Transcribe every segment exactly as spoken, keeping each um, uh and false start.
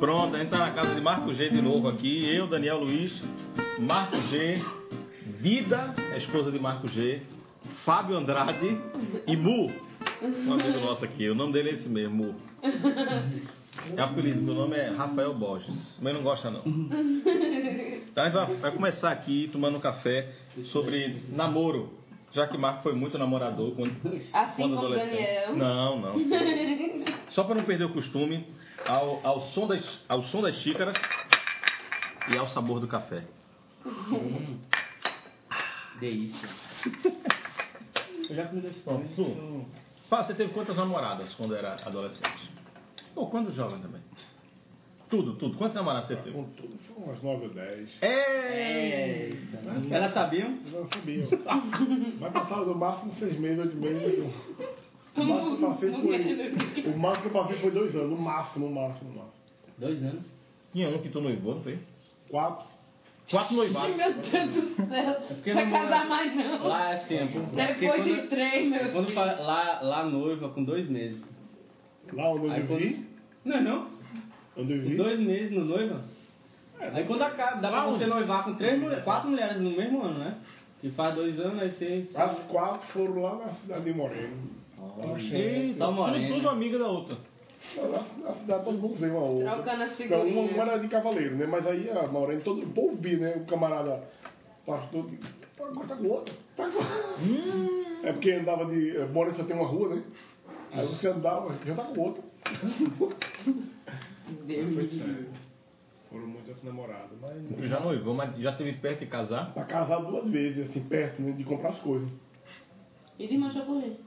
Pronto, a gente tá na casa de Marco G de novo aqui. Eu, Daniel Luiz, Marco G, Dida, a esposa de Marco G, Fábio Andrade e Mu, um amigo nosso aqui. O nome dele é esse mesmo, Mu. É apelido, meu nome é Rafael Borges, mas não gosta não. Então a gente vai, vai começar aqui tomando um café sobre namoro, já que Marco foi muito namorador quando, assim quando como adolescente. Daniel. Não, não. Só para não perder o costume, ao, ao, som das, ao som das xícaras e ao sabor do café. Hum. Delícia. Eu já comi desse pão. Tu, Fala, você teve quantas namoradas quando era adolescente? Ou quando jovem também? Tudo, tudo. Quantas namoradas você teve? Com tudo, foi umas nove ou dez. É. Elas sabiam? Não sabiam. Mas passaram no máximo seis meses, oito meses. O máximo que eu passei foi. O máximo que eu passei foi dois anos. No máximo, no máximo, no máximo. Dois anos. Tinha um que tu noivou, não foi? Quatro. Quatro noivados. Meu Deus do céu. Porque Vai namora- casar mais não. Lá é assim, é porque Depois quando- de três, meu Quando filho. fa- lá, lá noiva com dois meses. Lá onde eu Aí vivi. quando... Não, não. Onde eu Com vivi. dois meses no noiva. Aí quando acaba, dá pra você noivar com três mulheres, quatro mulheres no mesmo ano, né? E faz dois anos, aí você. As quatro foram lá na cidade de Moreno. Eita, Só tudo, morena. tudo amiga da outra. Na, na cidade todo mundo veio uma outra. Trocando as Não, uma, figurinhas. uma era de cavaleiro, né? Mas aí a Moreno, todo o povo via, né? O camarada pastor, agora tá com outra. Tá com... Hum. É porque andava de. Moreno só tem uma rua, né? Aí você andava, já tá com outra. Deus Foi me livre. sério. Foram muitas namoradas, mas. Tu já noivou, mas já teve perto de casar? Tá casado duas vezes, assim, perto, né? De comprar as coisas. E de mancha por ele?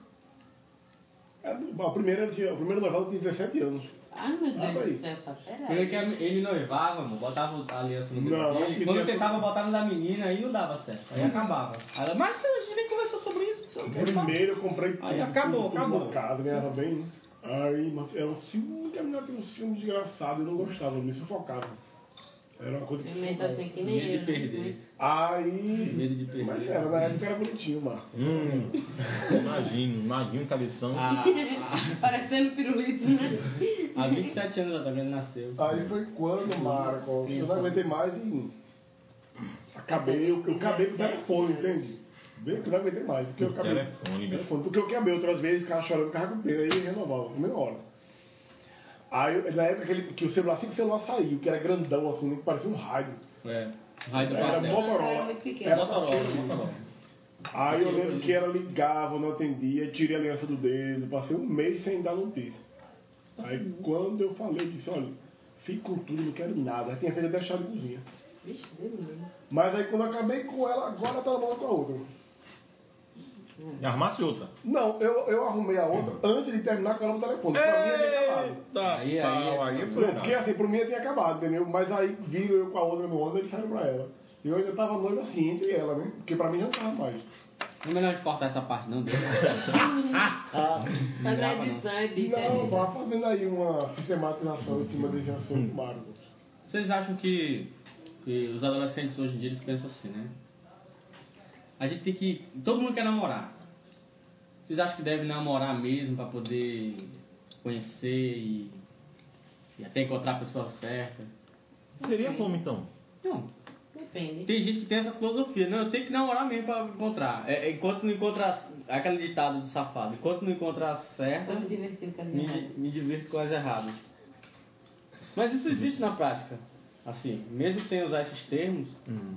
É, a primeira, o primeiro noivado tinha dezessete anos. Ai, meu Ah, Deus aí. do céu, tá Ele, que peraí. ele noivava, amor, botava a aliança no dedo Não, dele. que Quando nem- tentava botar no da menina, aí não dava certo. Aí acabava. Aí ela, mas a gente nem conversou sobre isso. não sei o que, tá?" Primeiro eu comprei Aí tudo, acabou, tudo, tudo acabou. na casa, ganhava bem. Né? Aí, mas era um filme, que a menina tem um filme desgraçado, eu não gostava, me sufocava. Era uma coisa que Pimenta sufocava. assim que nem Medo de eu. né? perder. Aí. Medo de perder. Mas era, na época era bonitinho, Marco. Hum, imagino, imagino cabeção. Ah, Parecendo pirulito, né? há vinte e sete anos atrás ele nasceu. Aí foi quando, Marco, eu não aguentei mais e. Acabei, eu, eu acabei com o telefone, entende? Bem que eu não aguentei mais, porque eu acabei. Telefone, bicho. Telefone, porque eu quebrei outras vezes, ficava chorando, ficava com pena, aí eu renovava, na mesma hora. Aí, eu- na época aquele, que o celular, assim que o celular saiu, que era grandão, assim, né, que parecia um rádio. É. Raio do Era pastel. Motorola. Era muito pequeno. Era Motorola, daquele. Motorola. Aí eu lembro que ela ligava, eu não atendia, tirei a aliança do dedo, passei um mês sem dar notícia. Aí quando eu falei, eu disse, olha, fique com tudo, não quero nada. Aí tinha feito até chá de cozinha. Vixe, Deus me livre. Mas aí quando eu acabei com ela, agora ela tá namorando com a outra. Armasse outra. Não, eu, eu arrumei a outra antes de terminar com ela no telefone. Pra mim eu tinha acabado. Eita, Aí, aí, pau, aí aí, foi Não, porque nada. assim, por mim eu tinha acabado, entendeu? Mas aí viram eu com a outra no onda e disseram pra ela. Eu ainda tava noivo assim, entre ela, né? Porque pra mim já não tava mais. Não é melhor de cortar essa parte, não, Deus. Mas a grava, edição é dita. Não, vá fazendo aí uma sistematização em cima desse assunto, Mário. Vocês acham que, que os adolescentes hoje em dia eles pensam assim, né? A gente tem que. Todo mundo quer namorar. Vocês acham que deve namorar mesmo pra poder conhecer e, e até encontrar a pessoa certa? Seria como então? Não. Depende. Tem gente que tem essa filosofia. Não, eu tenho que namorar mesmo pra encontrar. É, é, enquanto não encontra. Aquela ditada do safado. Enquanto não encontra a certa, Tô me divertindo com as me, minhas. me divirto com as erradas. Mas isso existe na prática. Assim, mesmo sem usar esses termos, Hum.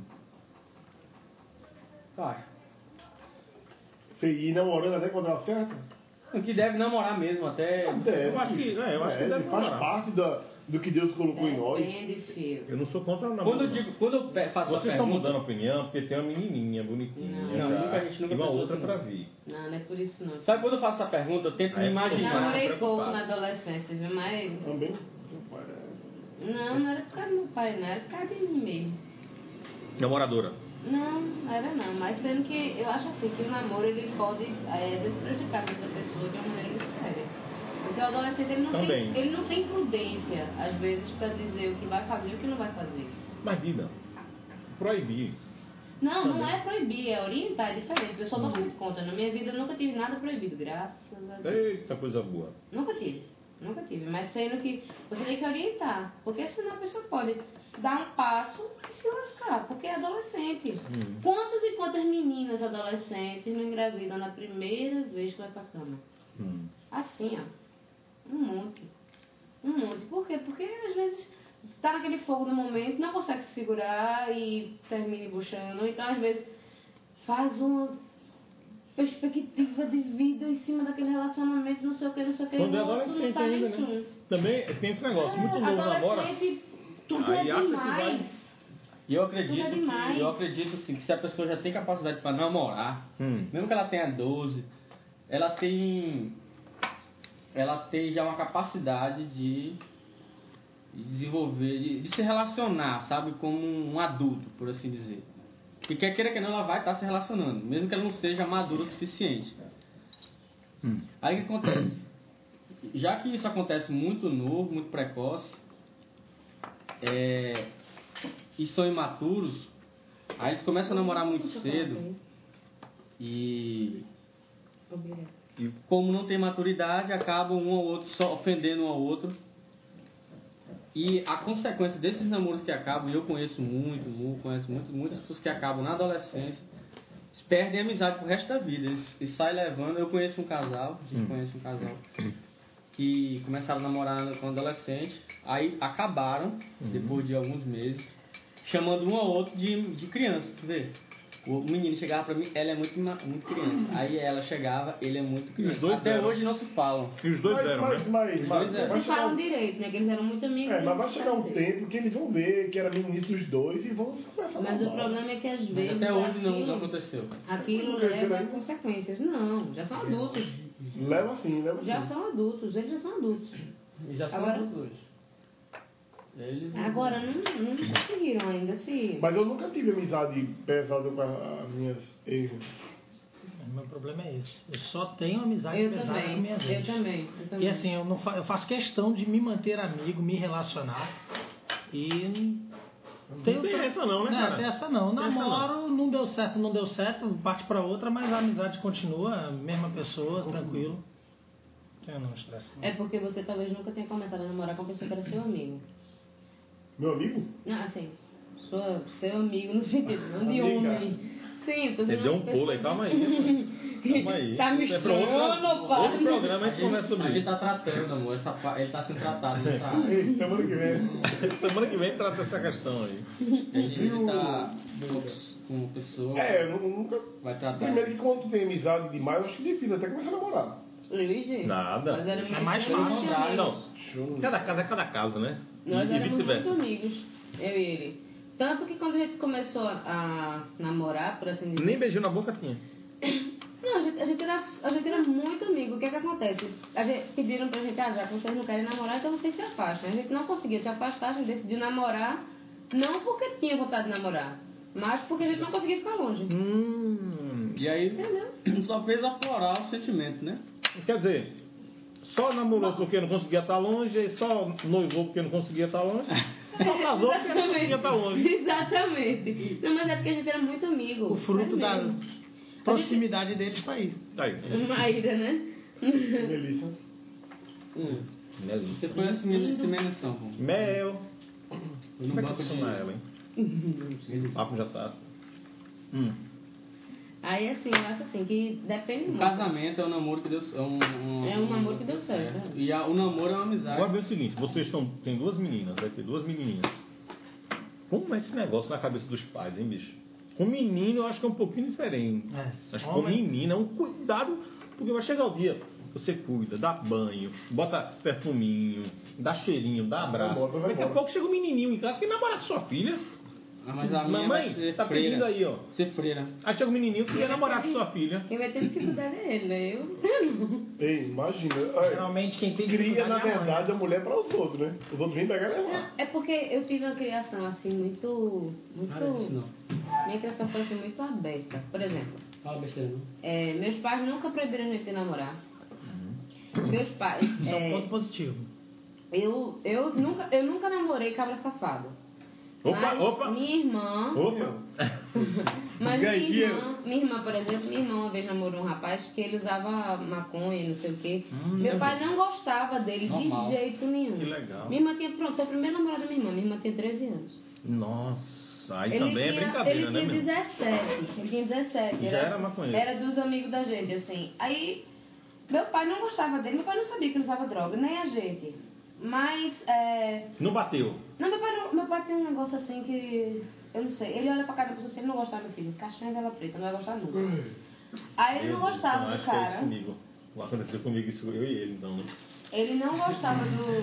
eu acho. Você ir namorando até encontrar certo? O que deve namorar mesmo, até. Deve. Eu acho que- é, eu acho que deve faz namorar. parte da, do que Deus colocou em nós. Depende, filho. Eu não sou contra o namoro. Quando eu não. digo, quando eu pe- faço a Vocês estão pergunta, mudando a opinião porque tem uma menininha bonitinha. Não. Não, já, nunca- a gente nunca e uma pensou outra assim, pra não. vir. Não, não é por isso não. sabe quando eu faço essa pergunta, eu tento Aí me é imaginar. Namorei preocupado. pouco na adolescência, viu? Mas. Também. Não, não era por causa do meu pai, não. Era por causa de mim mesmo. Namoradora. Não, não era não. Mas sendo que eu acho assim que o namoro ele pode é, prejudicar muito a pessoa de uma maneira muito séria. Porque o adolescente ele não, Também. tem, ele não tem prudência, às vezes, para dizer o que vai fazer e o que não vai fazer. Mas Dida, proibir. Não, não Também. é proibir, é orientar, é diferente. O pessoal dá muito conta. Na minha vida eu nunca tive nada proibido, graças a Deus. Eita coisa boa. Nunca tive. Nunca tive. Mas sendo que você tem que orientar. Porque senão a pessoa pode dar um passo e se lascar. Porque é adolescente. Hum. Quantas e quantas meninas adolescentes não engravidam na primeira vez que vai pra cama? Hum. Assim, ó. Um monte. Um monte. Por quê? Porque às vezes tá naquele fogo no momento, não consegue se segurar e termina embuchando. Então, às vezes, faz uma perspectiva de vida em cima daquele relacionamento, não sei o que, não sei o que. Quando é o outro adolescente não tá ainda, nem né? tchum. Também tem esse negócio, muito É, novo namora. adolescente, tudo Aí é acha que demais. vai- E eu Tudo acredito é que, demais. eu acredito assim, que se a pessoa já tem capacidade para namorar, Hum. mesmo que ela tenha doze, ela tem ela tem já uma capacidade de, de desenvolver, de, de se relacionar, sabe, como um adulto, por assim dizer. E quer queira que não, ela vai estar se relacionando, mesmo que ela não seja madura o suficiente. Hum. Aí o que acontece? Já que isso acontece muito novo, muito precoce, é, e são imaturos, aí eles começam a namorar muito cedo e, e como não tem maturidade, acabam um ao outro só ofendendo um ao outro. E a consequência desses namoros que acabam, e eu conheço muito, muito conheço muito, muitas pessoas que acabam na adolescência, eles perdem a amizade pro resto da vida. Eles, eles saem levando. Eu conheço um casal, a gente Hum. conhece um casal, que começaram a namorar com adolescente, aí acabaram, Uhum. depois de alguns meses, chamando um ao outro de, de criança, tu vê? O menino chegava pra mim, ela é muito, ma- muito criança. Aí ela chegava, ele é muito criança. os dois Até eram. hoje não se falam. E os dois Mas, eram, mas, né? mas, Os mas, dois eram. vai Vocês chegar falam um, direito, né? Que eles eram muito amigos. é, mas vai eles chegar um falam direito. tempo que eles vão ver que era meninice dos dois e vão começar a Mas o namorar. problema é que às Mas vezes até hoje não, aquilo, não aconteceu. aquilo Por que leva será? a consequências. Não, já são adultos. Leva assim, leva Já assim. são adultos, eles já são adultos. E já são Agora- adultos hoje. Eles não- Agora não, não conseguiram ainda se. Mas eu nunca tive amizade pesada com a- as minhas ex. O meu problema é esse. Eu só tenho amizade Eu pesada com também, minhas eu ex. também, eu também. E assim, eu, não fa- eu faço questão de me manter amigo, me relacionar. E. Não tem essa não, né, cara? Tem essa não. Tem essa Namoro, não deu certo, não deu certo, parte pra outra, mas a amizade continua, mesma pessoa, tranquilo. Eu não estresse. não. É porque você talvez nunca tenha começado a namorar com uma pessoa que era seu amigo. Meu amigo? Não, assim, sua, seu amigo no sentido, não de Amiga. homem. Sim, tô Ele dizendo deu um uma pulo aí, pessoa- calma aí. Calma aí. Tá Isso é pra outro, misturando, pai. outro programa a gente conversa A sobre gente isso. tá tratando, amor. Essa, pa- ele tá sendo tratado nessa área. Ei, semana que vem. Semana que vem trata essa questão aí. Ele, ele tá com uma pessoa, É, eu nu- nunca. vai tratar. Primeiro que quando tu tem amizade demais, eu acho difícil até começar a namorar. Luigi, Nada. nós éramos É mais muito fácil. amigos. Não, cada caso é cada caso, né? Nós E éramos muito vice-versa. amigos, eu e ele. Tanto que quando a gente começou a, a namorar, por assim dizer... Nem beijinho na boca tinha. Não, a gente, a, gente era, a gente era muito amigo. O que é que acontece? A gente, pediram pra gente, ah, já que vocês não querem namorar, então vocês se afastem. A gente não conseguia se afastar, a gente decidiu namorar, não porque tinha vontade de namorar, mas porque a gente não conseguia ficar longe. Hum. E aí Entendeu? só fez aflorar o sentimento, né? Quer dizer, só namorou porque não conseguia estar longe, e só noivou porque não conseguia estar longe, só casou porque não conseguia estar longe. Exatamente. Não, mas é porque a gente era muito amigo. O fruto Sério da mesmo. proximidade deles está aí. Tá aí. Maíra, né? Melissa. Hum. Você foi assim mesmo sem menção, pô. Mel. Foi no Como é que banco de... funciona ela, hein? O papo já tá. Hum. Aí, assim, eu acho assim, que depende O muito. casamento é um namoro que deu é um, um, É um namoro que deu certo. É. E a, o namoro é uma amizade. Agora vê o seguinte, vocês estão. Tem duas meninas, vai ter duas menininhas. Como é esse negócio na cabeça dos pais, hein, bicho? Com menino eu acho que é um pouquinho diferente. É, Mas com homem- menina é um cuidado, porque vai chegar o dia, você cuida, dá banho, bota perfuminho, dá cheirinho, dá abraço. Vai embora, vai Daqui a embora. pouco chega um menininho em casa que namora com sua filha. Ah, mas a minha Mamãe, vai ser tá freira. pedindo aí, ó. Ser freira. Aí chega um menininho que quer namorar com sua filha. Quem vai ter dificuldade é ele, né? Eu Ei, imagina. Olha, Geralmente quem tem cria, dificuldade na é a mãe. verdade, a mulher para os outros, né? Os outros vêm pegar e levar. não. É porque eu tive uma criação assim muito. Nada disso, muito. não. Minha criação foi assim muito aberta. Por exemplo, Fala besteira, não. é, meus pais nunca proibiram a gente de namorar. Meus pais. Isso é um é, ponto positivo. eu, eu, nunca, eu nunca namorei cabra safado. Opa, Mas opa! minha irmã... Opa! Mas minha Ganhei. irmã, minha irmã, por exemplo, minha irmã uma vez namorou um rapaz que ele usava maconha, não sei o quê. Hum, Meu pai não gostava dele Normal. de jeito nenhum. Que legal. Minha irmã tinha, pronto, foi a primeira namorada da minha irmã. Minha irmã tem treze anos. Nossa, aí Ele também tinha, é brincadeira, ele né, tinha meu? dezessete. Ele tinha dezessete. Já era maconheiro. Era dos amigos da gente, assim. Aí, meu pai não gostava dele. Meu pai não sabia que ele usava droga, nem a gente. Mas, é... Não bateu. Não, meu pai, não, meu pai tem um negócio assim que... Eu não sei. Ele olha pra cara da pessoa assim, ele não gostava, meu filho. Castanha vela preta, não vai gostar nunca. Aí ele não Eu- gostava então, do acho que é isso cara. comigo. Aconteceu comigo isso, eu e ele, então, né? Ele não gostava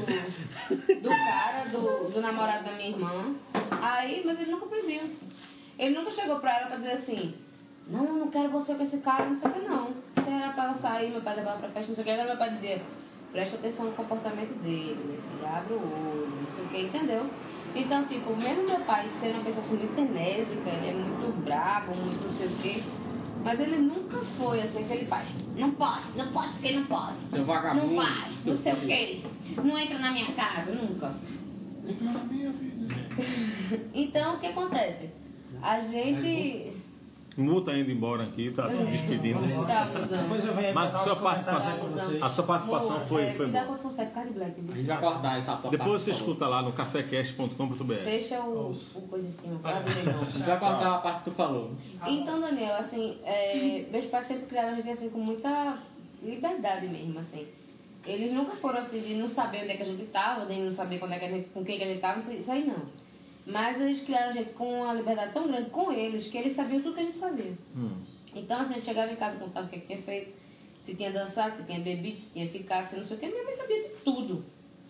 do, do cara, do, do namorado da minha irmã. Aí, mas ele nunca proibiu. Ele nunca chegou pra ela pra dizer assim, não, eu não quero você com esse cara, não sei o que não. Se era pra ela sair, meu pai levava pra festa, não sei o que, agora meu pai dizia, presta atenção no comportamento dele, meu filho, abre o olho, não sei o que, entendeu? Então, tipo, mesmo meu pai sendo uma pessoa assim muito enérgica, ele é muito bravo, muito não sei o que, mas ele nunca foi assim, aquele pai, não pode, não pode, porque não pode. Seu vagabundo. Não vai, não sei o quê. Não entra na minha casa, nunca. Na minha vida. Então, o que acontece? A gente... O Mu tá indo embora aqui, tá se despedindo. Tá abusando. Depois eu venho Mas botar a sua os comentários participação- com vocês. A sua participação Amor, foi, é, foi cuidado boa. com você, cara de black. A gente vai cortar essa parte. Depois você por favor. escuta lá no cafécast ponto com ponto b r. Fecha o, o coisa em cima, fala do A gente vai cortar a parte que tu falou. Então, Daniel, assim, é, meus pais sempre criaram a gente assim com muita liberdade mesmo, assim. Eles nunca foram assim de não saber onde é que a gente estava, nem não saber quando é que a gente, com quem que a gente estava, isso aí não. Mas eles criaram a gente com uma liberdade tão grande com eles que eles sabiam tudo que a gente fazia. Hum. Então, assim, a gente chegava em casa contando o que, que tinha feito, se tinha dançado, se tinha bebido, se tinha ficado, se não sei o que. Minha mãe sabia de tudo.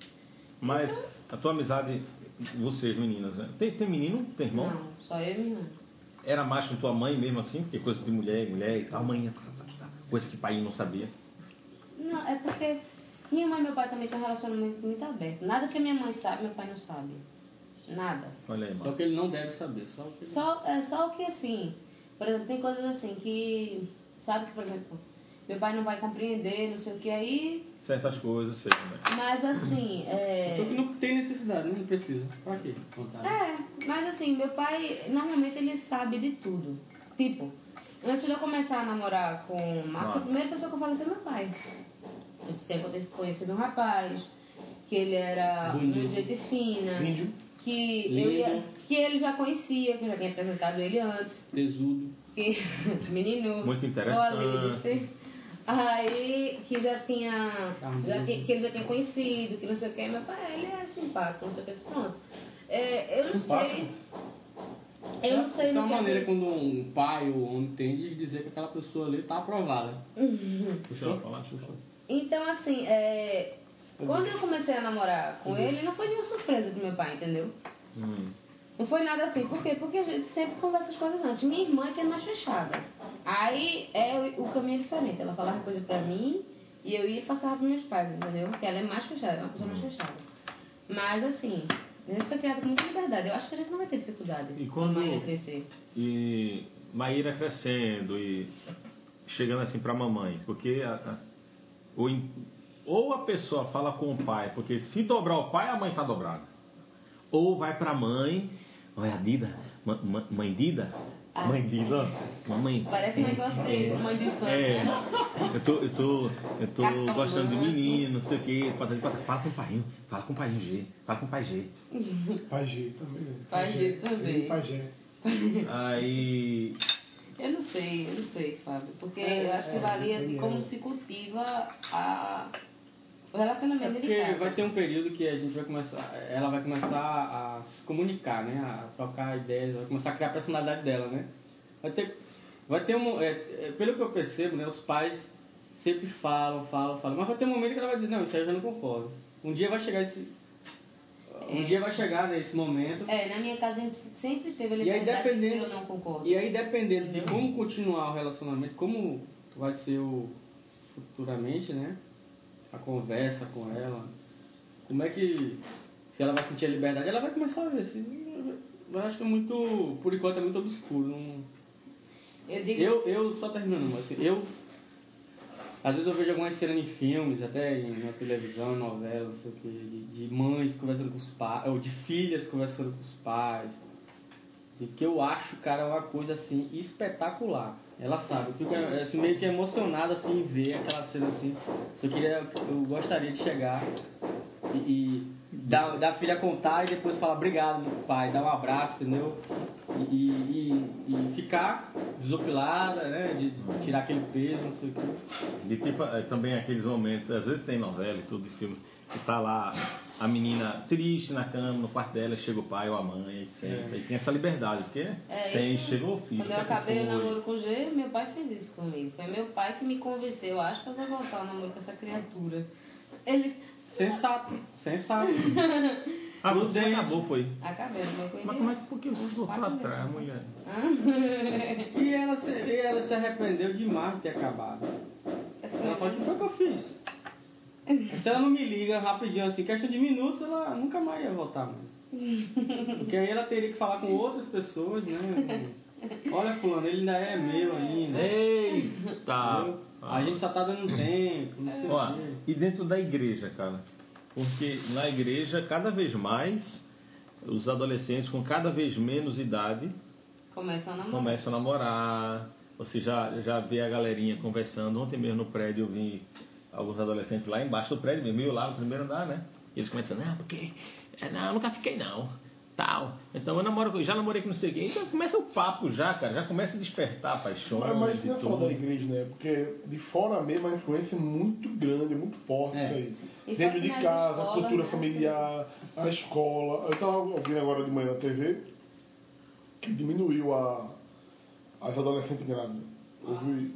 Mas a tua amizade, vocês meninas, né? Tem, tem menino? Tem irmão? Não, só eu e minha irmã. Era mais com tua mãe mesmo assim? Porque coisa de mulher, mulher e tal. Mãe, tá, tá, tá. Coisa que pai não sabia. Não, é porque minha mãe e meu pai também têm um relacionamento muito aberto. Nada que a minha mãe sabe, meu pai não sabe. Nada. Olha aí, Só mano. que ele não deve saber. Só que ele... Só, é só o que assim, por exemplo, tem coisas assim que, sabe que, por exemplo, meu pai não vai compreender, não sei o que aí, Certas coisas, sei também. mas assim, é... Porque não tem necessidade, né? Não precisa. Pra quê? Contar. É, mas assim, meu pai, normalmente ele sabe de tudo. Tipo, antes de eu começar a namorar com o Marcos, Ah. a primeira pessoa que eu falei foi meu pai. Antes de ter acontecido- conhecido um rapaz, que ele era Bonito. muito gente fina, Índio. que, Lindo. eu ia, que ele já conhecia, que eu já tinha apresentado ele antes. Tesudo. Que, menino, Muito interessante. boa Alice. Aí, que já tinha, já tinha, que ele já tinha conhecido, que não sei o que, meu pai, ele é simpático, não sei o que, pronto. É, eu não sei, eu não sei Tem no uma que maneira é quando um pai ou um homem tem de dizer que aquela pessoa ali está aprovada. Deixa ela falar, deixa eu falar. Então, assim, é, quando eu comecei a namorar com ele, não foi nenhuma surpresa pro meu pai, entendeu? Hum. Não foi nada assim. Por quê? Porque a gente sempre conversa as coisas antes. Minha irmã que é mais fechada. Aí é o, o caminho é diferente. Ela falava coisa pra mim e eu ia e passava pros meus pais, entendeu? Porque ela é mais fechada, é uma pessoa mais fechada. Mas assim, a gente foi criada com muita liberdade. Eu acho que a gente não vai ter dificuldade E quando- a mãe crescer. E Maíra crescendo e chegando assim pra mamãe, porque a, a, ou, em- ou a pessoa fala com o pai, porque se dobrar o pai, a mãe tá dobrada. Ou vai pra mãe, olha a Dida, ma- ma- mãe Dida, Ah. mãe Dida, mamãe. Parece um negócio de mãe de infância, É, né? eu tô, eu tô, eu tô Cartão gostando de branco. menino, não sei o que, fala com o pai, fala com o pai G, fala com o pai G. Pai G também. né? Pai G também. Pai G. Aí, Eu não sei, eu não sei, Fábio. Porque É, eu acho que é, varia de é. como se cultiva a, o relacionamento É dele porque em casa. vai ter um período que a gente vai começar, ela vai começar a se comunicar, né? A trocar ideias, vai começar a criar a personalidade dela, né? Vai ter, vai ter um, é, é, pelo que eu percebo, né? Os pais sempre falam, falam, falam, mas vai ter um momento que ela vai dizer, não, isso aí eu já não concordo. Um dia vai chegar esse, um É. dia vai chegar nesse momento. É, na minha casa a gente sempre teve a E aí liberdade de dependendo, que eu não concordo. e aí dependendo de Entendeu? como continuar o relacionamento, como vai ser o futuramente, né? A conversa com ela, como é que se ela vai sentir a liberdade, ela vai começar a ver. Se, eu acho que é muito, por enquanto é muito obscuro. Não, Eu digo, eu, eu só terminando, mas assim, eu Às vezes eu vejo algumas cenas em filmes, até em, na televisão, em novelas, não sei o quê, de, de mães conversando com os pais, ou de filhas conversando com os pais. E que eu acho, cara, uma coisa assim espetacular. Ela sabe, eu fico assim, meio que emocionado assim, em ver aquela cena assim. Só queria, eu gostaria de chegar e, e dar, dar a filha contar e depois falar obrigado, meu pai, dar um abraço, entendeu? E, e, e ficar desopilada, né? De, de tirar aquele peso, não sei o que. De tipo, é, também aqueles momentos, às vezes tem novela e tudo, de filme, que tá lá a menina triste na cama, no quarto dela, chega o pai ou a mãe, e senta, É. e tem essa liberdade, porque É, tem, isso- chegou o filho. Quando eu o que é que acabei o foi? namoro com o G, meu pai fez isso comigo. Foi meu pai que me convenceu, eu acho, pra eu voltar ao namoro com essa criatura. Ele. Sensato, sensato. Ah, você Prudente. acabou, foi. Acabei, não foi Mas como é que por que você ficou pra trás, mulher? E ela, se, e ela se arrependeu demais de ter acabado. Ela falou, o que foi que eu fiz? Se ela não me liga rapidinho assim, questão de minutos, ela nunca mais ia voltar mais. Porque aí ela teria que falar com outras pessoas, né? Olha, fulano, ele ainda é meu ainda. Eita! Entendeu? A gente só tá dando tempo, não sei Ó, o quê. e dentro da igreja, cara? Porque na igreja, cada vez mais, os adolescentes com cada vez menos idade Começa a namorar. começam a namorar. Você já, já vê a galerinha conversando. Ontem mesmo no prédio eu vi alguns adolescentes lá embaixo do prédio mesmo, eu lá no primeiro andar, né? E eles começam, não, porque... Não, eu nunca fiquei não. Tal. Então eu namoro, já namorei com não sei quem. Então começa o papo já, cara. Já começa a despertar paixões. Mas, mas isso e não é só tudo. da igreja, né? Porque de fora mesmo a influência é muito grande, é muito forte É. isso aí. E Dentro fora de nas casa, a escolas, cultura né? familiar, a escola. Eu estava ouvindo agora de manhã na T V que diminuiu a, as adolescentes grávidas. Houve,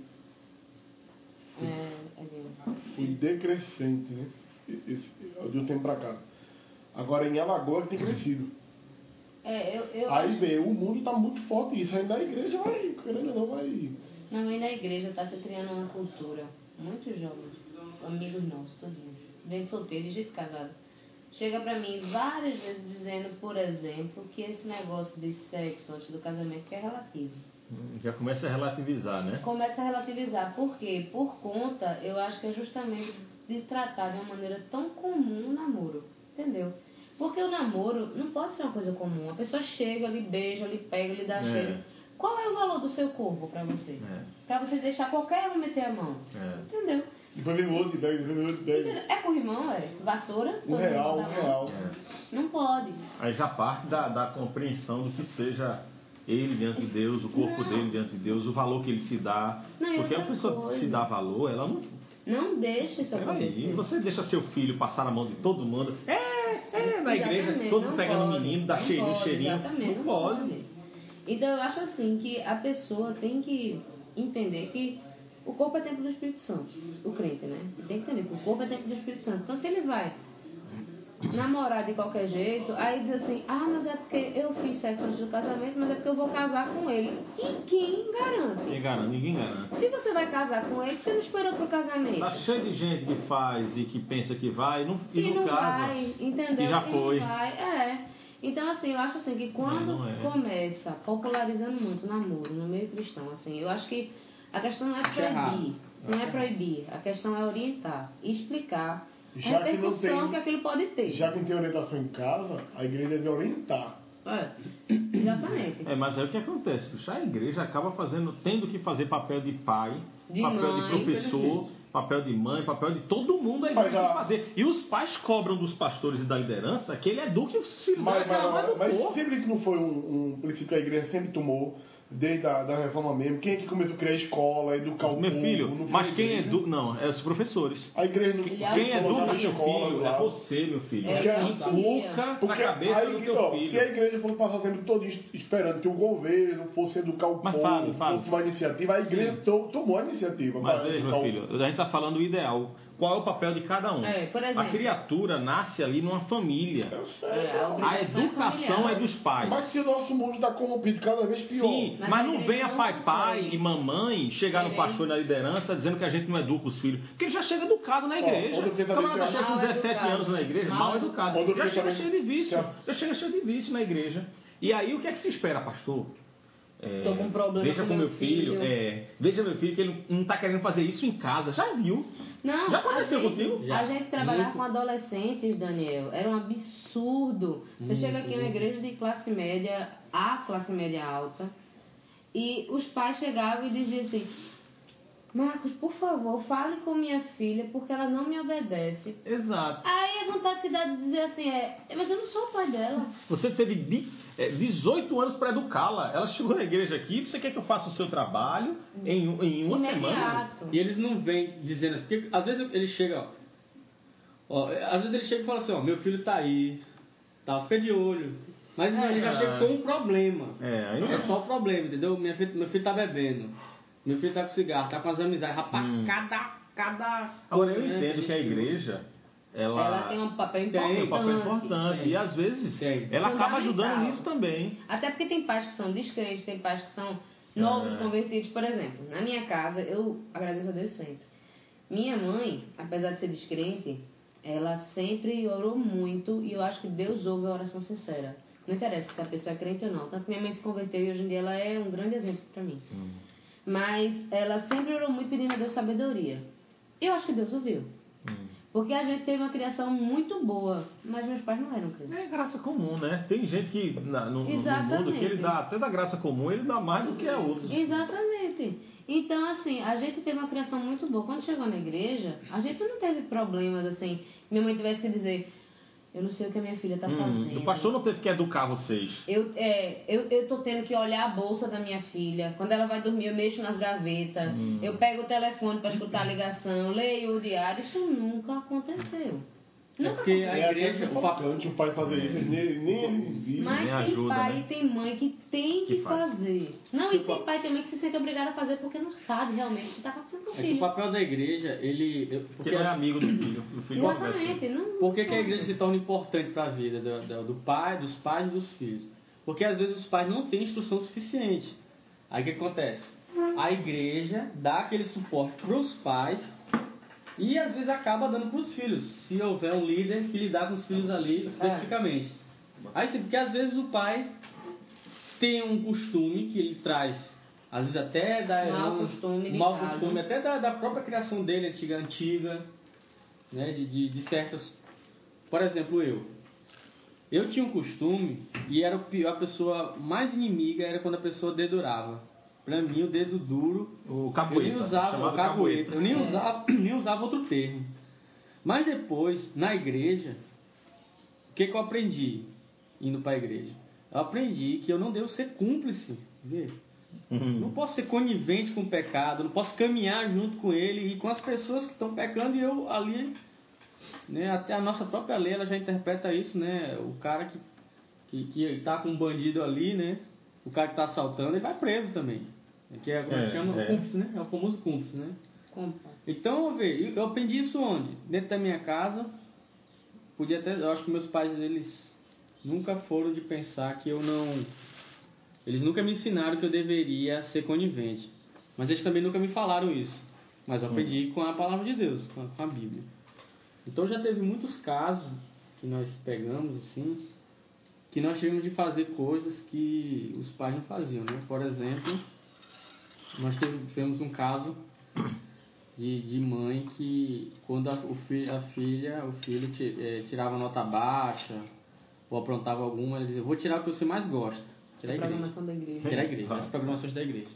É, é mesmo. foi decrescente, né? Esse, de um tempo pra cá. Agora em Alagoas tem crescido. É, eu, eu Aí acho- vê, o mundo está muito forte isso. Aí na igreja vai, querendo ou não, vai. Não, e na igreja está se criando uma cultura. Muitos jovens, amigos nossos, tudinho, bem solteiro e gente casado. Chega pra mim várias vezes dizendo, por exemplo, que esse negócio de sexo antes do casamento que é relativo. Hum, Já começa a relativizar, né? Começa a relativizar. Por quê? Por conta, eu acho que é justamente de tratar de uma maneira tão comum o namoro. Entendeu? Porque o namoro não pode ser uma coisa comum. A pessoa chega, lhe beija, lhe pega, lhe dá É. cheiro. Qual é o valor do seu corpo pra você? É. Pra você deixar qualquer um meter a mão. É. Entendeu? Depois vem o outro e pega, depois vem o outro e pega. Entendeu? É corrimão, é? Vassoura? Um todo real, mundo um dá a mão. real. Não pode. Aí já parte da, da compreensão do que seja ele diante de Deus, o corpo Não. dele diante de Deus, o valor que ele se dá. Não, e Porque a outra pessoa que coisa. se dá valor, ela não. Não deixe isso Peraí, acontecer. você deixa seu filho passar na mão de todo mundo. É, é, na igreja, Exatamente, todo não pegando o pode, menino, dá não cheirinho, pode, cheirinho. exatamente, Não pode. Então eu acho assim que a pessoa tem que entender que o corpo é templo do Espírito Santo. O crente, né? Tem que entender que o corpo é templo do Espírito Santo. Então se ele vai namorar de qualquer jeito, aí diz assim, ah, mas é porque eu fiz sexo antes do casamento, mas é porque eu vou casar com ele. E quem garante? Ninguém garante, ninguém garante. Se você vai casar com ele, você não esperou pro casamento. Tá cheio de gente que faz e que pensa que vai e não, e E não não casa. vai, entendeu? E já E foi. não vai, é. Então, assim, eu acho assim que quando Não é. começa popularizando muito o namoro no meio cristão, assim, eu acho que a questão não é Acho errado. proibir, não é proibir, a questão é orientar, e explicar a Já que não repercussão tem- que aquilo pode ter. Já que não tem orientação em casa, a igreja deve orientar. É, exatamente. É, mas aí o que acontece? Puxa, a igreja acaba fazendo, tendo que fazer papel de pai, De papel mãe, de professor, infelizmente. papel de mãe, papel de todo mundo a igreja Mas tem que a- fazer. E os pais cobram dos pastores e da liderança que ele eduque os filhos Mas, daquela mas, mais do mas povo. sempre isso não foi um, um princípio que a igreja sempre tomou, desde a da reforma mesmo. Quem é que começou a criar escola, educar o Meu povo? filho, não foi mas a quem igreja. educa... Não, é os professores. A igreja não Quem Quem educa colocava seu escola filho do é lado. você, meu filho. É, Porque, Inculca na porque cabeça a do igreja- teu ó, filho. se a igreja fosse passar o tempo todo es- esperando que o governo fosse educar o Mas, povo, Fábio, Fábio. fosse uma iniciativa, a igreja to- tomou a iniciativa. Mas para veja, educar meu o- filho, a gente está falando o ideal. Qual é o papel de cada um? É, por exemplo. A criatura nasce ali numa família. Eu sei, É, a A obrigação educação familiar. é dos pais. Mas se o nosso mundo está corrompido cada vez pior. Sim, Mas mas a não igreja venha não pai, pai consegue. e mamãe chegar no Querer. pastor e na liderança dizendo que a gente não educa os filhos. Porque ele já chega educado na igreja. quando eu fiquei O camarada sabendo chega com que- dezessete Mal anos na igreja, educado. mal educado. Quando eu Já fiquei chega sabendo cheio de vício. que a- Já chega cheio de vício na igreja. E aí o que é que se espera, pastor? É, Tô com um problema veja com com meu meu filho, filho. é, veja meu filho que ele não tá querendo fazer isso em casa. Já viu? Não, Já aconteceu a gente, contigo? Já. A gente trabalhava Muito. com adolescentes, Daniel, era um absurdo. Você Muito, chega aqui em uma muito. igreja de classe média, a classe média alta, e os pais chegavam e diziam assim: Marcos, por favor, fale com minha filha porque ela não me obedece. Exato. Aí a vontade que dá de dizer assim é: mas eu não sou o pai dela. Você teve de- é, dezoito anos para educá-la. Ela chegou na igreja aqui, você quer que eu faça o seu trabalho em, um- em uma semana? Imediato. E eles não vêm dizendo assim, porque às vezes ele chega, ó, ó, às vezes ele chega e fala assim, ó, meu filho tá aí, tá, fica de olho. Mas não, ele já É. chega com um problema. É, aí É só o problema, entendeu? Minha filha, meu filho tá bebendo, meu filho tá com cigarro, tá com as amizades. Rapaz, Hum. cada, cada... Agora, eu coisa, né, entendo que a gente- igreja, ela, Ela tem um papel Tem, importante. tem um papel importante. Tem. E às vezes, Tem. ela acaba Fundamental. ajudando nisso também. Até porque tem pais que são descrentes, tem pais que são novos É. convertidos. Por exemplo, na minha casa, eu agradeço a Deus sempre. Minha mãe, apesar de ser descrente, ela sempre orou muito e eu acho que Deus ouve a oração sincera. Não interessa se a pessoa é crente ou não. Tanto que minha mãe se converteu e hoje em dia ela é um grande exemplo para mim. Hum. Mas ela sempre orou muito pedindo a Deus sabedoria. Eu acho que Deus ouviu. Hum. Porque a gente teve uma criação muito boa, mas meus pais não eram crentes. É graça comum, né? Tem gente que na- no, no Exatamente. mundo que ele dá, até da graça comum, ele dá mais do que a outros. Exatamente. Então, assim, a gente teve uma criação muito boa. Quando chegou na igreja, a gente não teve problemas, assim. Minha mãe tivesse que dizer, eu não sei o que a minha filha está Hum, fazendo. o pastor não teve que educar vocês. Eu, é, eu, eu tô tendo que olhar a bolsa da minha filha. Quando ela vai dormir, eu mexo nas gavetas. Hum. Eu pego o telefone para escutar a ligação, leio o diário. Isso nunca aconteceu. É Nunca porque aconteceu. a É igreja, até o papel... importante o pai fazer isso, nem, nem ele vive. Mas Nem tem ajuda, pai né? e tem mãe que tem que, Que faz. fazer. Não, e tem pai também que se sente obrigado a fazer porque não sabe realmente o que está acontecendo com o É que o filho. papel da igreja, ele... eu- Porque Porque, ele é amigo do filho. O filho conversa. Exatamente. Não, por que não que a sabe. igreja se torna importante para a vida do, do, do pai, dos pais e dos filhos? Porque às vezes os pais não têm instrução suficiente. Aí o que acontece? A igreja dá aquele suporte para os pais e às vezes acaba dando para os filhos, se houver um líder que lidar com os filhos ali especificamente. Aí sim, porque às vezes o pai tem um costume que ele traz, às vezes até da Mau um- costume de mau casa. costume até da, da própria criação dele, antiga, antiga, né, de, de, de certas. Por exemplo, eu. Eu tinha um costume, e era o pior, a pessoa mais inimiga era quando a pessoa dedurava. Pra mim, o dedo duro, O eu caboeta. nem usava chamado o caboeta, eu nem É. usava, nem usava outro termo. Mas depois, na igreja, o que, que eu aprendi indo para a igreja? Eu aprendi que eu não devo ser cúmplice, vê? Uhum. Não posso ser conivente com o pecado, não posso caminhar junto com ele e com as pessoas que estão pecando e eu ali, né, até a nossa própria lei ela já interpreta isso, né? O cara que que que está com um bandido ali, né? O cara que está assaltando, ele vai preso também. Que é como É, chama é. cúmplice, né? É o famoso cúmplice, né? Compa. Então, vê, eu aprendi isso onde? Dentro da minha casa. Podia até, eu acho que meus pais eles nunca foram de pensar que eu não. Eles nunca me ensinaram que eu deveria ser conivente. Mas eles também nunca me falaram isso. Mas eu aprendi com a palavra de Deus, com a, com a Bíblia. Então já teve muitos casos que nós pegamos assim, que nós tivemos de fazer coisas que os pais não faziam, né? Por exemplo, nós tivemos um caso de, de mãe que quando a, o fi, a filha, o filho ti- eh, tirava nota baixa ou aprontava alguma, ele dizia, vou tirar o que você mais gosta. Tirar a igreja. Programação da igreja. Tirar a igreja, as programações da igreja.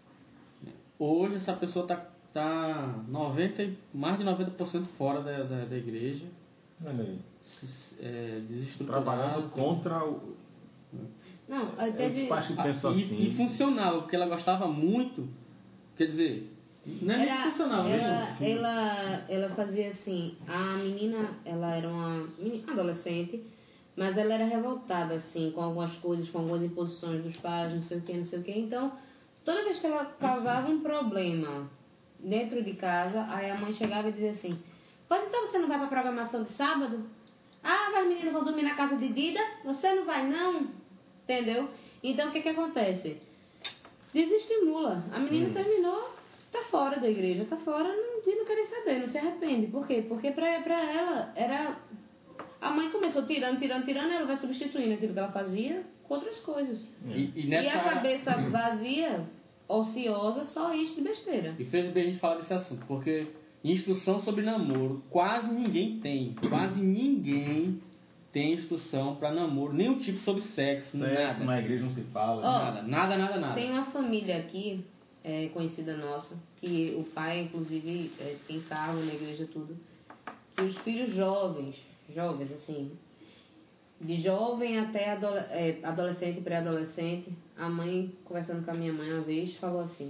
Hoje essa pessoa está tá noventa, e- mais de noventa por cento fora da, da, da igreja, Olha aí. é, desestruturado. Trabalhando contra o. Não, até de... Os pais que Ah, pensam e, assim. e funcionava, porque ela gostava muito. Quer dizer, não é nem que Era, funcionava, ela, né? ela, ela fazia assim, a menina, ela era uma meni- adolescente, mas ela era revoltada, assim, com algumas coisas, com algumas imposições dos pais, não sei o que, não sei o que. Então, toda vez que ela causava um problema dentro de casa, aí a mãe chegava e dizia assim, pois então você não vai pra programação de sábado? Ah, mas os meninos vão dormir na casa de Dida? Você não vai não? Entendeu? Então, o que que acontece? Desestimula. A menina Hum. terminou, tá fora da igreja, tá fora, não, de não querer saber, não se arrepende. Por quê? Porque pra, pra ela, era... A mãe começou tirando, tirando, tirando, ela vai substituindo aquilo que ela fazia com outras coisas. E, e E nessa a cabeça vazia, ociosa, só isso de besteira. E fez bem a gente falar desse assunto, porque instrução sobre namoro quase ninguém tem. Quase ninguém tem instrução para namoro, nenhum tipo sobre sexo, Sexo, nada. na igreja não se fala. Ó, Nada, nada, nada, nada. Tem uma família aqui, é, conhecida nossa, que o pai, inclusive, é, tem carro na igreja e tudo, que os filhos jovens, jovens assim, de jovem até adole é, adolescente, pré-adolescente, a mãe, conversando com a minha mãe uma vez, falou assim,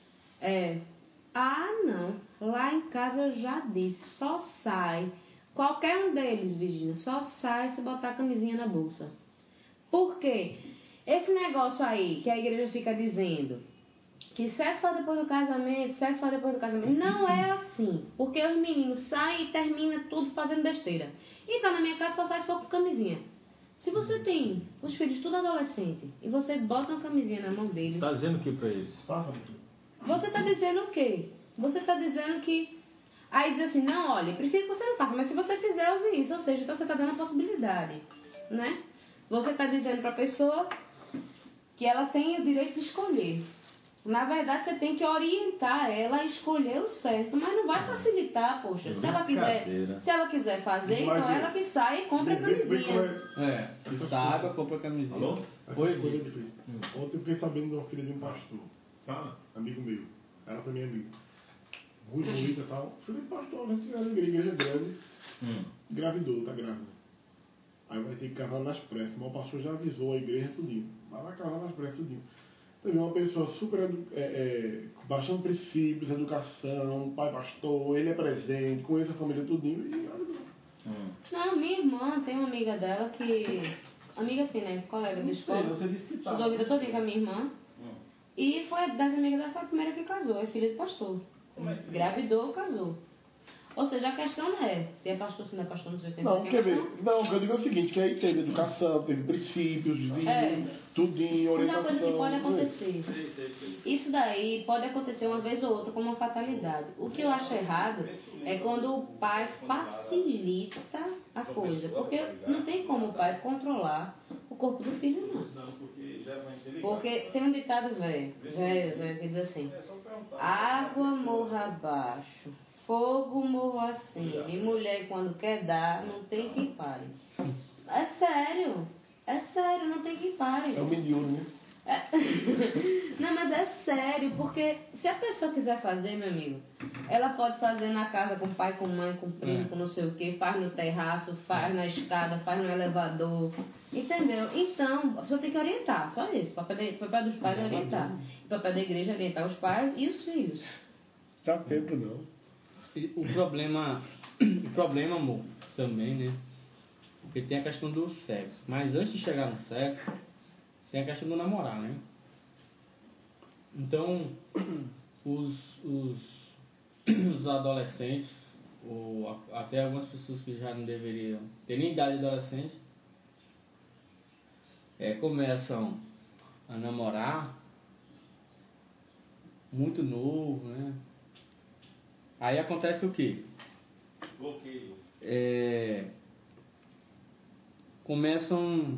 é, ah não, lá em casa eu já disse, só sai, qualquer um deles, Virginia, só sai se botar a camisinha na bolsa. Por quê? Esse negócio aí que a igreja fica dizendo que sexo só depois do casamento, sexo só depois do casamento, não é assim. Porque os meninos saem e terminam tudo fazendo besteira. Então na minha casa só sai se for com camisinha. Se você tem os filhos tudo adolescente e você bota uma camisinha na mão dele, Tá dizendo o que pra eles? você tá dizendo o quê? Você tá dizendo que... Aí diz assim, não, olha, eu prefiro que você não faça, mas se você fizer, use isso. Ou seja, então você tá dando a possibilidade, né? Você tá dizendo pra pessoa que ela tem o direito de escolher. Na verdade, você tem que orientar ela a escolher o certo, mas não vai facilitar, poxa. Se ela quiser, se ela quiser fazer, então Imagina. ela que sai e compra a Vê- vê como camisinha. é- É, que saiba, compra a camisinha. Alô? Essa Oi, coisa é Vitor. difícil. Ontem eu fiquei sabendo de uma filha de um pastor, Fala. amigo meu. Ela também é amiga. Muito bonita e tal. Filha de pastor, né? Que é uma igreja grande. Hum. Engravidou, tá grávida. Aí vai ter que casar nas pressas. Mas o pastor já avisou a igreja tudinho. Vai lá casar nas pressas tudinho. Teve uma pessoa super, edu- é, é, com bastante princípios, educação, pai pastor, ele é presente, conhece a família tudinho e engravidou. Hum. Não, minha irmã tem uma amiga dela que... Amiga assim, né? Colega de escola. você disse que Estudou a vida toda com a minha irmã. Hum. E foi das amigas dela, foi a primeira que casou. É filha de pastor. Gravidou, casou. Ou seja, a questão não é se é pastor, se não é pastor, não sei o que. Não, sei o quer que, ver? questão- Não, o que eu digo é o seguinte, que aí teve educação, teve princípios, vinho, É. tudinho, Mas é uma orientação. coisa que pode né? acontecer. Sei, sei, sei. Isso daí pode acontecer uma vez ou outra como uma fatalidade. O que eu acho errado é quando o pai facilita a coisa. Porque não tem como o pai controlar o corpo do filho, não. Porque tem um ditado velho, velho, velho, que diz assim: água morra abaixo, fogo morra acima, e mulher quando quer dar, não tem quem pare. É sério, é sério, não tem quem pare. É o mediúno, né? É. Não, mas é sério, porque se a pessoa quiser fazer, meu amigo, ela pode fazer na casa com pai, com mãe, com primo, É. com não sei o que, faz no terraço, faz na escada, faz no elevador, entendeu? Então, a pessoa tem que orientar, só isso. O papel, de, o papel dos pais é orientar. O papel da igreja é orientar os pais e os filhos. Dá tempo não. E o problema, o problema, amor, também, né? Porque tem a questão do sexo. Mas antes de chegar no sexo, tem a questão do namorar, né? Então, os, os, os adolescentes, ou a- até algumas pessoas que já não deveriam ter nem idade de adolescente, é, começam a namorar muito novo, né? Aí acontece o quê? Bloqueio. É, começam...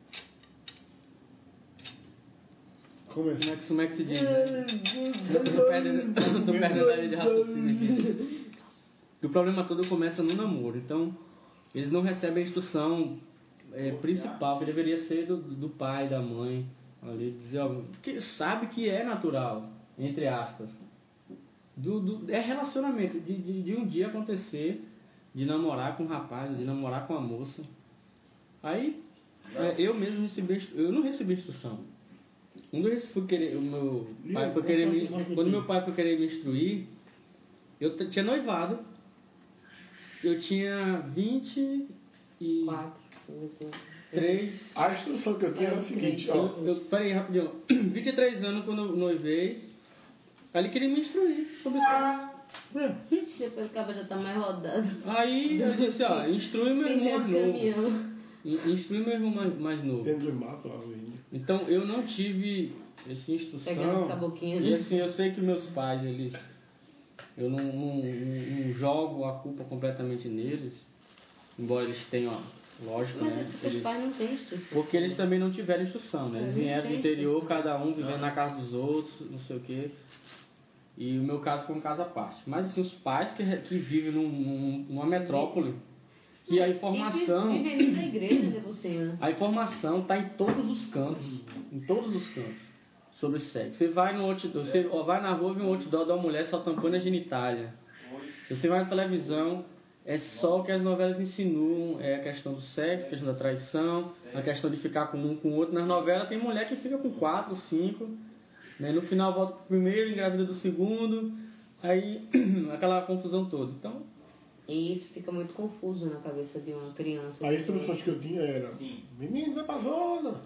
Como é? Como é que, como é que se diz, né? Eu tô perdendo, eu tô perdendo a linha de raciocínio aqui. E o problema todo começa no namoro. Então, eles não recebem a instrução é, principal, que deveria ser do, do pai, da mãe. Ali, dizer, ó, que sabe que é natural, entre aspas. Do, do, é relacionamento, de, de, de um dia acontecer, de namorar com um rapaz, de namorar com uma moça. Aí, é, eu mesmo recebi, instru- eu não recebi instrução. Quando eu fui querer, o meu pai foi querer me, quando meu pai foi querer me instruir, eu t- tinha noivado, eu tinha vinte e Quatro, três, A instrução que eu tenho é a seguinte, ó. eu, eu, peraí, rapidinho, vinte e três anos quando eu noivei, aí ele queria me instruir sobre isso. Depois o cabo já tá mais rodado. Aí eu disse, ó, instrui meu irmão mais novo, caminhão. In- instrui meu irmão mais, mais novo. Tem dois matos lá no Índio. Então eu não tive essa Pegando instrução. a boquinha, E né? assim, eu sei que meus pais, eles. Eu não, não, não- não jogo a culpa completamente neles, embora eles tenham Lógico, Mas né? é porque os Eles- pais não têm instrução. Porque eles também não tiveram instrução, né? Eles Não vieram do tem interior, instrução. cada um vivendo na casa dos outros, não sei o quê. E o meu caso foi um caso à parte. Mas assim, os pais que, re- que vivem num, num- numa metrópole, que a informação, E que vivem da igreja, né, você, né? a informação está em todos os cantos, em todos os cantos, sobre sexo. Você vai no outdoor, você vai na rua e vê um outdoor de uma mulher só tampando a genitália. Você vai na televisão, é só o que as novelas insinuam, é a questão do sexo, a questão da traição, a questão de ficar com um com o outro. Nas novelas tem mulher que fica com quatro, cinco, né? No final volta pro primeiro, engravida do segundo, aí aquela confusão toda. Então, E isso fica muito confuso na cabeça de uma criança. As instruções que eu tinha era, menino, vai pra zona.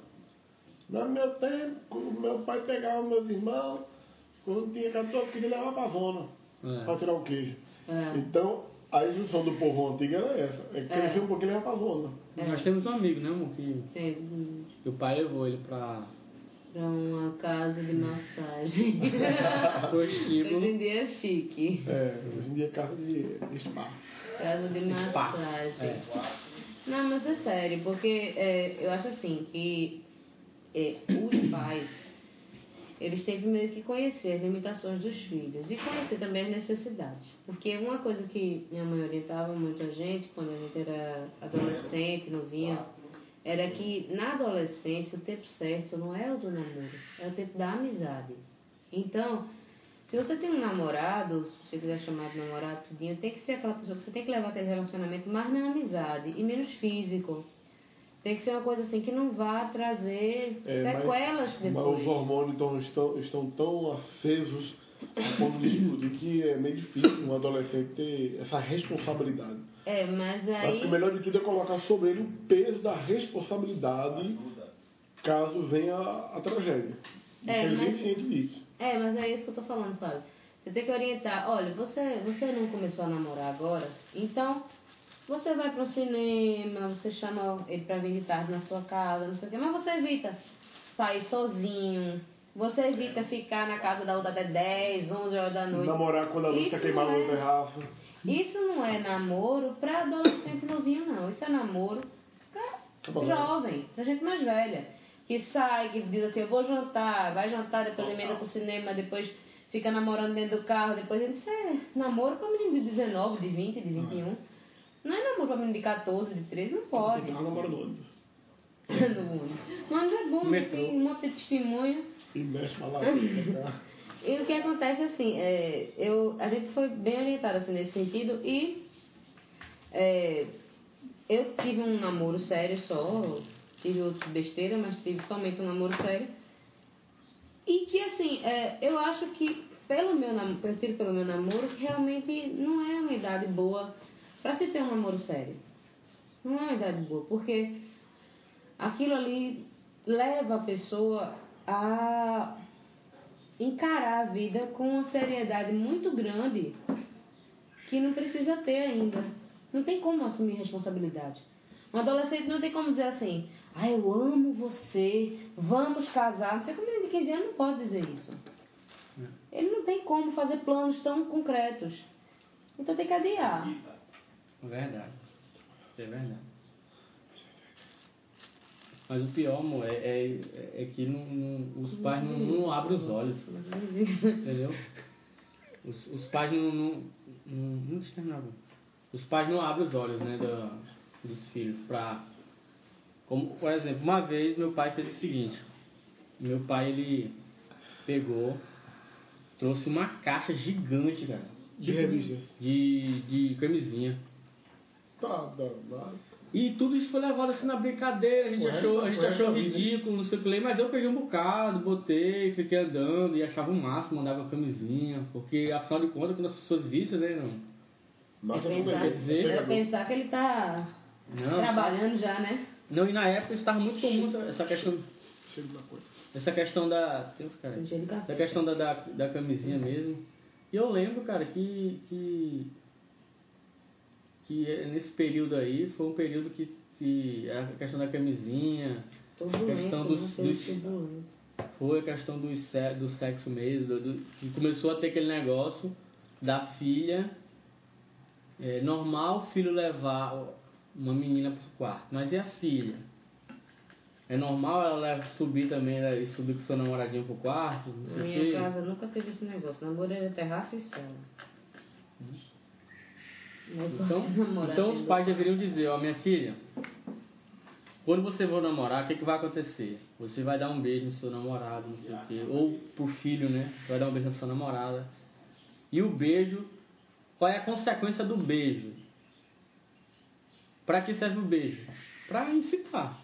No meu tempo, quando meu pai pegava meus irmãos, quando tinha quatorze, queria levar pra zona, É. pra tirar o queijo. É. Então, a instrução do povo antigo era essa, é crescer É. um pouquinho e levar pra zona. nós temos um amigo, né, amor, que, É, que o pai levou ele pra... pra uma casa de massagem. Foi Hoje estímulo. em dia é chique. É, hoje em dia é casa de, de spa. Casa de Spa. massagem. É. Não, mas é sério, porque é, eu acho assim que é, os pais, eles têm primeiro que conhecer as limitações dos filhos e conhecer também as necessidades. Porque uma coisa que minha mãe orientava muito a gente, quando a gente era adolescente, novinha, era que na adolescência o tempo certo não é o do namoro, é o tempo da amizade. Então, se você tem um namorado, se você quiser chamar de namorado, tudinho, tem que ser aquela pessoa que você tem que levar aquele relacionamento mais na amizade e menos físico. Tem que ser uma coisa assim que não vá trazer É, mas- sequelas Mas depois. os hormônios tão, estão, estão tão acesos a ponto de explodir que é meio difícil um adolescente ter essa responsabilidade. É, mas Acho aí... que o melhor de tudo é colocar sobre ele o peso da responsabilidade caso venha a, a tragédia. É, Ele bem mas- ciente disso. É, mas é isso que eu tô falando, Fábio. Você tem que orientar, olha, você, você não começou a namorar agora, então você vai pro cinema, você chama ele pra vir de tarde na sua casa, não sei o quê, mas você evita sair sozinho, você evita ficar na casa da outra até dez, onze horas da noite. Namorar quando a luz está Isso queimada não é- no terraço. Isso não é namoro pra adolescente novinho, não. Isso é namoro pra Acabou. jovem, pra gente mais velha. Que sai, que diz assim, eu vou jantar, vai jantar, depois emenda pro cinema, depois fica namorando dentro do carro, depois isso é namoro pra menino de dezenove, de vinte, de vinte e um. Não é namoro pra menino de quatorze, de treze, não pode. Tem carro namora no ônibus. No ônibus. No ônibus é bom, né? Metrô. Tem um monte de testemunho. E mexe pra lá. pra cá. E o que acontece assim, é, eu, a gente foi bem orientado assim, nesse sentido e é, eu tive um namoro sério só, tive outros besteira, mas tive somente um namoro sério. E que assim, é, eu acho que pelo meu namoro, eu tiro pelo meu namoro, que realmente não é uma idade boa para se ter um namoro sério. Não é uma idade boa, porque aquilo ali leva a pessoa a encarar a vida com uma seriedade muito grande que não precisa ter ainda. Não tem como assumir responsabilidade. Um adolescente não tem como dizer assim, ah, eu amo você, vamos casar. Não sei como ele de quinze anos não pode dizer isso. Ele não tem como fazer planos tão concretos. Então tem que adiar. Verdade. Isso é verdade. Mas o pior, amor, é, é, é que não, não- os pais não, não abrem os olhos. Entendeu? Os, os pais não. Não, não, não deixa eu terminar, não. Os pais não abrem os olhos, né, da, dos filhos pra. Como, por exemplo, uma vez meu pai fez o seguinte. Meu pai, ele pegou, trouxe uma caixa gigante, cara, De revistas. de, de camisinha. Tá danado. E tudo isso foi levado assim na brincadeira, a gente Correto, achou, a gente correto, achou a vida. ridículo, não sei o que lá, mas eu peguei um bocado, botei, fiquei andando e achava o máximo, andava com camisinha, porque afinal de contas, quando as pessoas vissem, né, não, Mas É é pensar, quer dizer, é pensar que ele tá não, trabalhando já, né? não, e na época estava muito comum essa, essa questão, Cheio de maconha. essa questão da, tem uns caras, Cheio de café. essa questão da, da, da camisinha mesmo, e eu lembro, cara, que, que, que nesse período aí, foi um período que, que a questão da camisinha, Turbulento, questão né? dos- Período dos- turbulento. foi a questão do, se- do sexo mesmo, do, do- que começou a ter aquele negócio da filha, é, normal o filho levar, uma menina pro quarto. Mas e a filha? É normal ela leva, subir também, né, e subir com seu namoradinho pro quarto? Não sei Na o minha quê? casa nunca teve esse negócio. Namoro era terraço e cela. Então, então os pais deveriam dizer, ó, minha filha, quando você for namorar, o que, que vai acontecer? Você vai dar um beijo no seu namorado, não sei o quê. Ou pro filho, né? Você vai dar um beijo na sua namorada. E o beijo, qual é a consequência do beijo? Para que serve o beijo? Para incitar.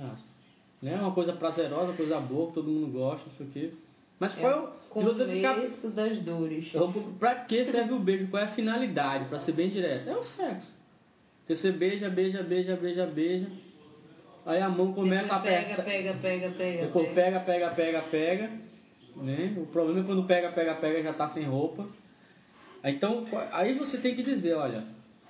Né? Uma coisa prazerosa, uma coisa boa, que todo mundo gosta, não sei o quê. Mas qual é o... Se você ficar... Começo das dores. Para que serve o beijo? Qual é a finalidade? Para ser bem direto. É o sexo. Você beija, beija, beija, beija, beija. Aí a mão começa Depois a apertar. pega, pega, pega, pega. Depois pega, pega, pega, pega. Né? O problema é quando pega, pega, pega, já tá sem roupa. Então, aí você tem que dizer, olha,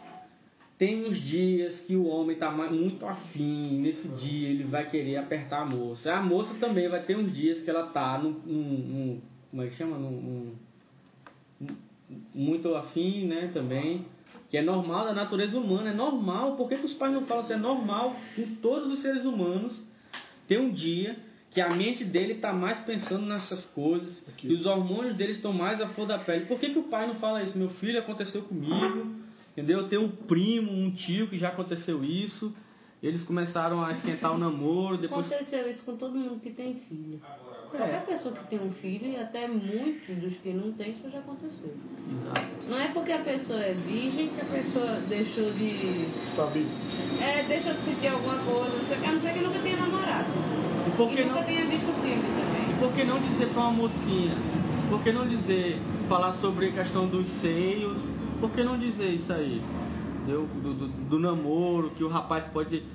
tem uns dias que o homem tá muito afim, nesse dia ele vai querer apertar a moça. A moça também vai ter uns dias que ela tá num, num, num como é que chama? Num, num, muito afim, né, também. Que é normal da natureza humana, é normal. Por que, que os pais não falam assim? É normal com todos os seres humanos ter um dia que a mente dele está mais pensando nessas coisas e os hormônios dele estão mais à flor da pele. Por que, que o pai não fala isso? Meu filho, aconteceu comigo, entendeu? Eu tenho um primo, um tio que já aconteceu isso. Eles começaram a esquentar o namoro. Depois... Aconteceu isso com todo mundo que tem filho. Qualquer pessoa que tem um filho, e até muitos dos que não têm, isso já aconteceu. Exato. Não é porque a pessoa é virgem que a pessoa deixou de... Está vivo. É, deixou de sentir alguma coisa, não sei o que, a não ser que nunca tenha namorado. E, por que e nunca não... tenha visto filme também. E por que não dizer para uma mocinha? Por que não dizer, falar sobre a questão dos seios? Por que não dizer isso aí? Do, do, do, do namoro, que o rapaz pode...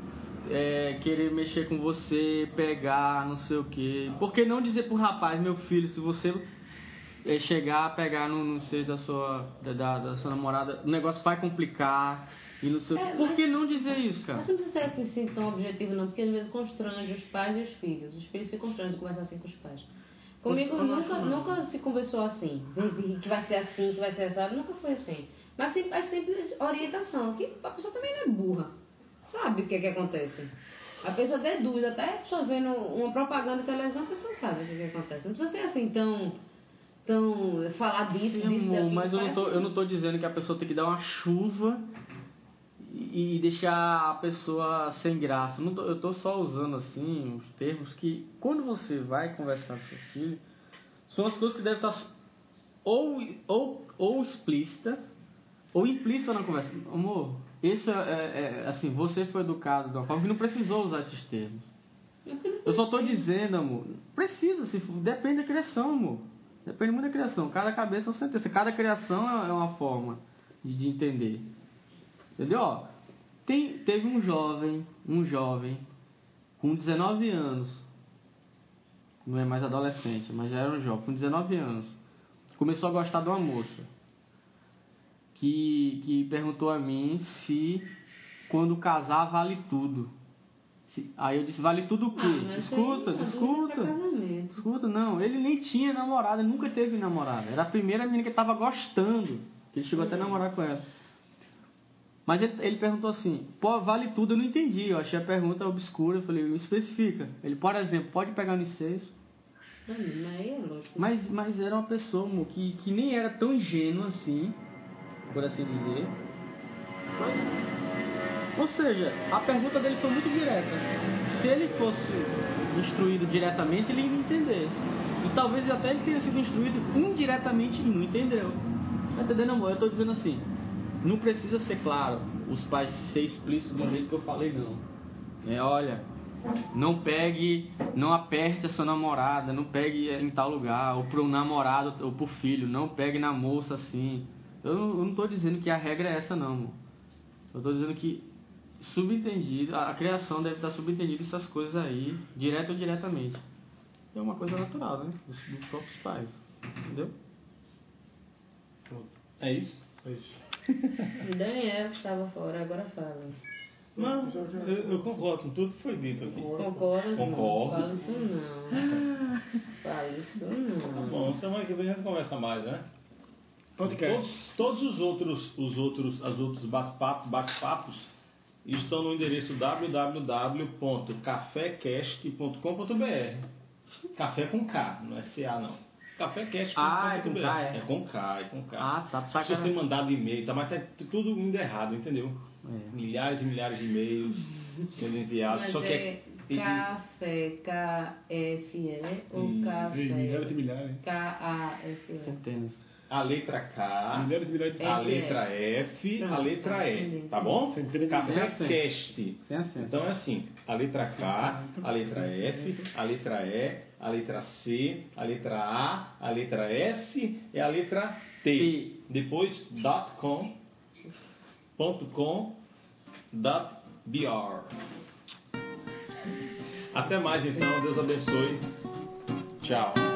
É, querer mexer com você, pegar, não sei o que. Por que não dizer pro rapaz, meu filho, se você é, chegar, pegar no, no seio da sua, da, da, da sua namorada, o negócio vai complicar e não sei o É, que. Por mas- que não dizer isso, cara? Mas não precisa ser assim tão objetivo não, porque às vezes constrange os pais e os filhos. Os filhos se constrangem de conversar assim com os pais. Comigo Eu não nunca, acho, não. nunca se conversou assim, que vai ser assim, que vai ser assim, nunca foi assim. Mas sempre, é sempre orientação, que a pessoa também não é burra. Sabe o que é que acontece? A pessoa deduz, até a pessoa vendo uma propaganda de televisão, a pessoa sabe o que é que acontece. Não precisa ser assim tão, tão falar disso, Sim, disso, amor, daquilo. mas eu não, parece- tô, eu não tô dizendo que a pessoa tem que dar uma chuva e, e deixar a pessoa sem graça. Não tô- eu tô só usando assim os termos que, quando você vai conversar com seu filho, são as coisas que devem estar ou, ou, ou explícita ou implícita na conversa. Amor, isso é, é, é, assim, você foi educado de uma forma que não precisou usar esses termos. Eu só tô dizendo, amor, precisa, se for- depende da criação, amor. Depende muito da criação. Cada cabeça é uma sentença. Cada criação é uma forma de, de entender. Entendeu? Ó, tem, teve um jovem, um jovem, com dezenove anos, não é mais adolescente, mas já era um jovem, com dezenove anos, começou a gostar de uma moça, que, que perguntou a mim se quando casar vale tudo. Se- aí eu disse, vale tudo o quê? Ah, mas escuta, aí é uma dúvida escuta. pra casamento. Escuta, não, ele nem tinha namorada, nunca teve namorada. Era a primeira menina que ele estava gostando. Ele chegou até a namorar com ela. Mas ele, ele perguntou assim, pô, vale tudo? Eu não entendi, eu achei a pergunta obscura. Eu falei, especifica. Ele, por exemplo, pode pegar no seis? Não, mas aí é lógico. Mas, mas era uma pessoa, amor, que, que nem era tão ingênua assim, por assim dizer. Mas, ou seja, a pergunta dele foi muito direta. Se ele fosse instruído diretamente, ele ia entender. E talvez até ele tenha sido instruído indiretamente e não entendeu. Tá entendendo, amor? Eu estou dizendo assim, não precisa ser claro, os pais ser explícitos do jeito que eu falei, não. É, olha, não pegue, não aperte a sua namorada, não pegue em tal lugar, ou pro namorado ou pro filho, não pegue na moça assim. Eu não, eu não tô dizendo que a regra é essa, não, amor. Eu tô dizendo que subentendido, a, a criação deve estar subentendida essas coisas aí, direto ou diretamente. É uma coisa natural, né? Dos, dos próprios pais, entendeu? É isso? É isso. O Daniel que estava fora, agora fala. Não, eu, eu concordo com tudo que foi dito aqui. Concorda? Concordo. Não, fala isso não. Fala isso Tá não. bom, semana que vem a gente conversa mais, né? Podcast. Todos, todos os outros, os outros, as outros bate-papos, bate-papos e estão no endereço w w w ponto cafécast ponto com ponto b r. Café com K, não é C A não. cafécast ponto com ponto b r. Ah, é com K, é? É com K, é com K. Ah, tá. As pessoas têm mandado e-mail, tá, mas tá tudo indo errado, entendeu? É. Milhares e milhares de e-mails sendo enviados, Mas só que é é... café, K F E ou Hum, café, Milhares e milhares. K A F E? Centenas. A letra K, Milhares e milhares de a F, letra F, a Pronto, letra tá, E, entendi. tá bom? Centenas de Café acento. Cast. Sem acento. Então é assim, a letra K, a letra F, a letra E, a letra C, a letra A, a letra S e a letra T. T. Depois dot .com, ponto .com, dot .br. Até mais então, Deus abençoe. Tchau.